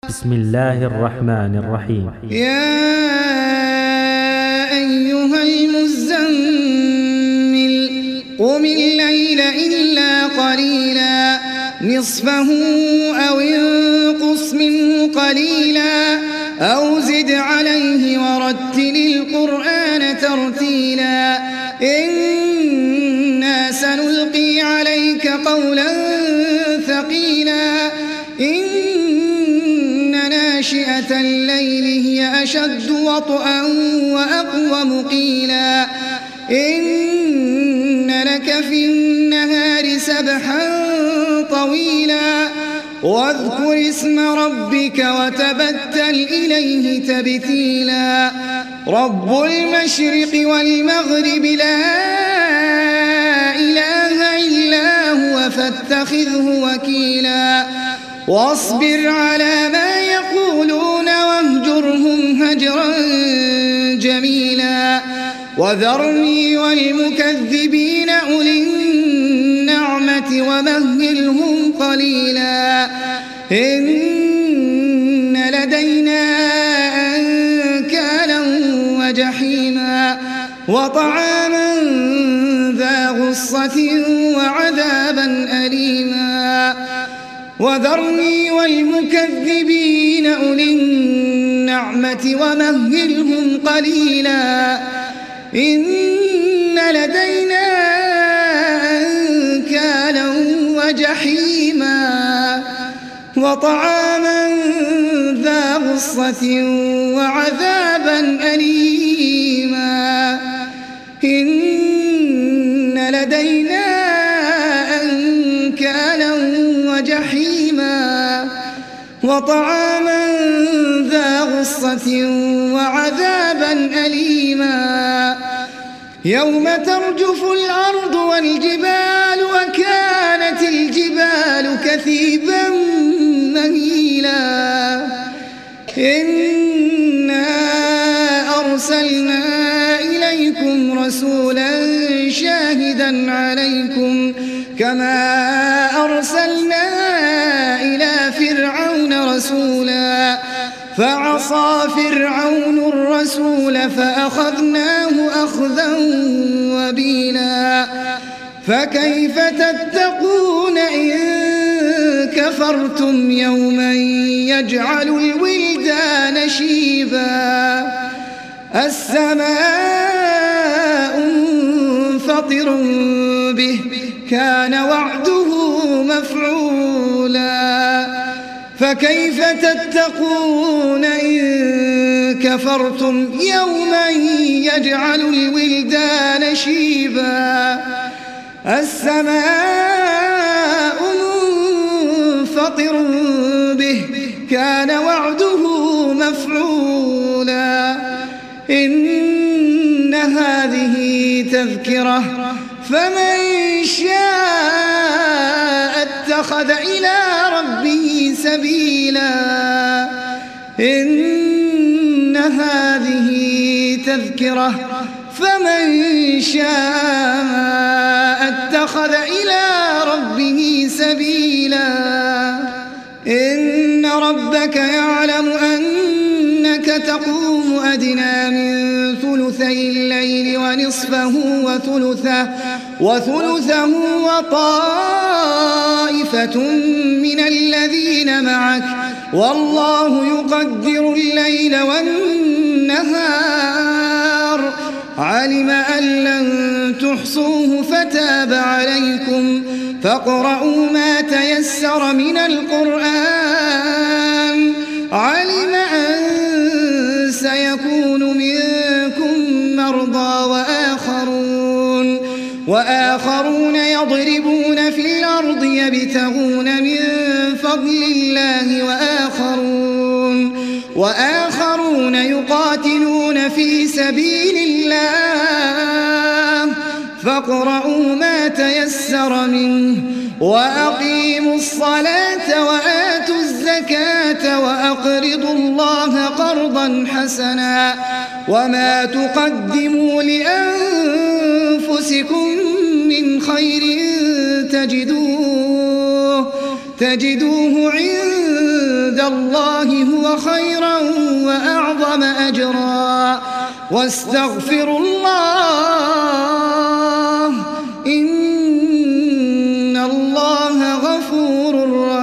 بسم الله الرحمن الرحيم. يا أيها المزمل قم الليل إلا قليلا نصفه أو انقص منه قليلا أو زد عليه ورتل القرآن ترتيلا إنا سنلقي عليك قولا ثقيلا ناشئة الليل هي أشد وطئا وأقوم قيلا إن لك في النهار سبحا طويلا واذكر اسم ربك وتبتل إليه تبتيلا رب المشرق والمغرب لا إله إلا هو فاتخذه وكيلا واصبر على ما يقولون واهجرهم هجرا جميلا وذرني والمكذبين أولي النعمة ومهلهم قليلا إن لدينا أنكالا وجحيما وطعاما ذا غصة وعذابا أليما وذرني والمكذبين أولي النعمة ومهلهم قليلا إن لدينا أنكالا وجحيما وطعاما ذا غصة وعذابا أليما إن لدينا أنكالا وجحيما وطعاما ذا غصة وعذابا أليما يوم ترجف الأرض والجبال وكانت الجبال كثيبا مهيلا إنا أرسلنا إليكم رسولا شاهدا عليكم كما أرسلنا إلى فرعون رسولا فعصى فرعون الرسول فأخذناه أخذا وبيلا فكيف تتقون إن كفرتم يوما يجعل الولدان شيبا السماء منفطر به كان وعده مفعولا فكيف تتقون إن كفرتم يوما يجعل الولدان شيبا السماء منفطر به كان وعده مفعولا إن هذه تذكرة فمن شاء اتخذ إلى ربه سبيلا إن هذه تذكرة فمن شاء اتخذ إلى ربه سبيلا إن ربك يعلم أنك تقوم أدنى من ثلثي الليل ونصفه وثلثه وطائفة من الذين معك والله يقدر الليل والنهار علم أن لن تحصوه فتاب عليكم فاقرؤوا ما تيسر من القرآن علم أن سيكون منكم مرضى وآخرون يضربون في الأرض يبتغون من فضل الله وآخرون يقاتلون في سبيل الله فاقرؤوا ما تيسر منه وأقيموا الصلاة وآتوا الزكاة وأقرضوا الله قرضا حسنا وما تقدموا لأنفسكم من خير تجدوه عند الله هو خيرا وأعظم أجرا واستغفروا الله إن الله غفور رحيم.